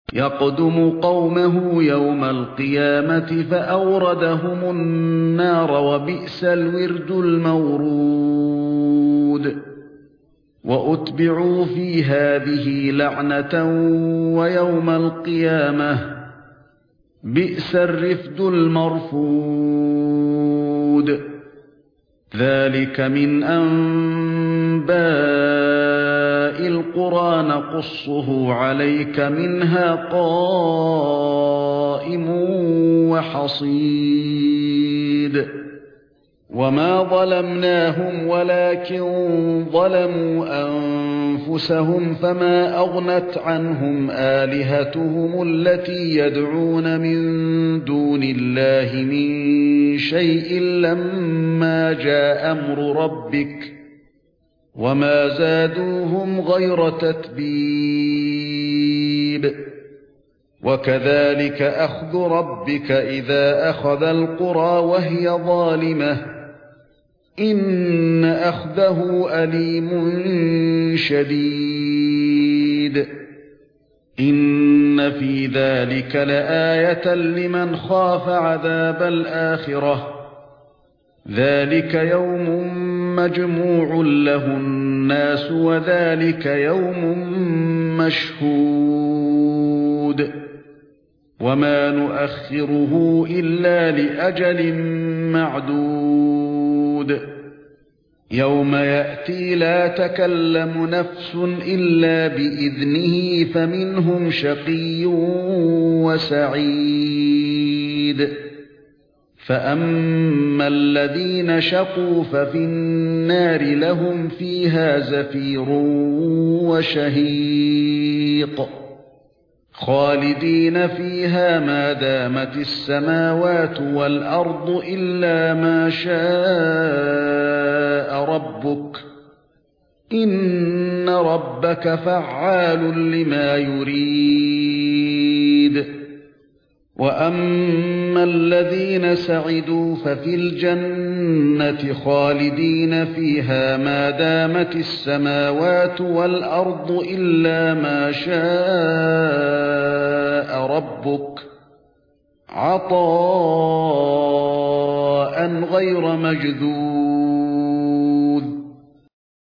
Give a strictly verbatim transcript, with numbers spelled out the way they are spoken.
يقدم قومه يوم القيامة فأوردهم النار وبئس الورد المورود وأتبعوا في هذه لعنة ويوم القيامة بئس الرفد المرفود ذلك من أنباء القرى نقصه عليك منها قائم وحصيد وما ظلمناهم ولكن ظلموا أنفسهم فما أغنت عنهم آلهتهم التي يدعون من دون الله من شيء لما جاء أمر ربك وما زادوهم غير تتبيب وكذلك أخذ ربك إذا أخذ القرى وهي ظالمة إن أخذه أليم شديد إن في ذلك لآية لمن خاف عذاب الآخرة ذلك يوم مجموع له الناس وذلك يوم مشهود وما نؤخره إلا لأجل معدود يوم يأتي لا تكلم نفس إلا بإذنه فمنهم شقي وسعيد فأما الذين شقوا ففي النار لهم فيها زفير وشهيق خالدين فيها ما دامت السماوات والأرض إلا ما شاء ربك إن ربك فعال لما يريد وأما الذين سعدوا ففي الجنة خالدين فيها ما دامت السماوات والأرض إلا ما شاء ربك عطاء غير مجذوذ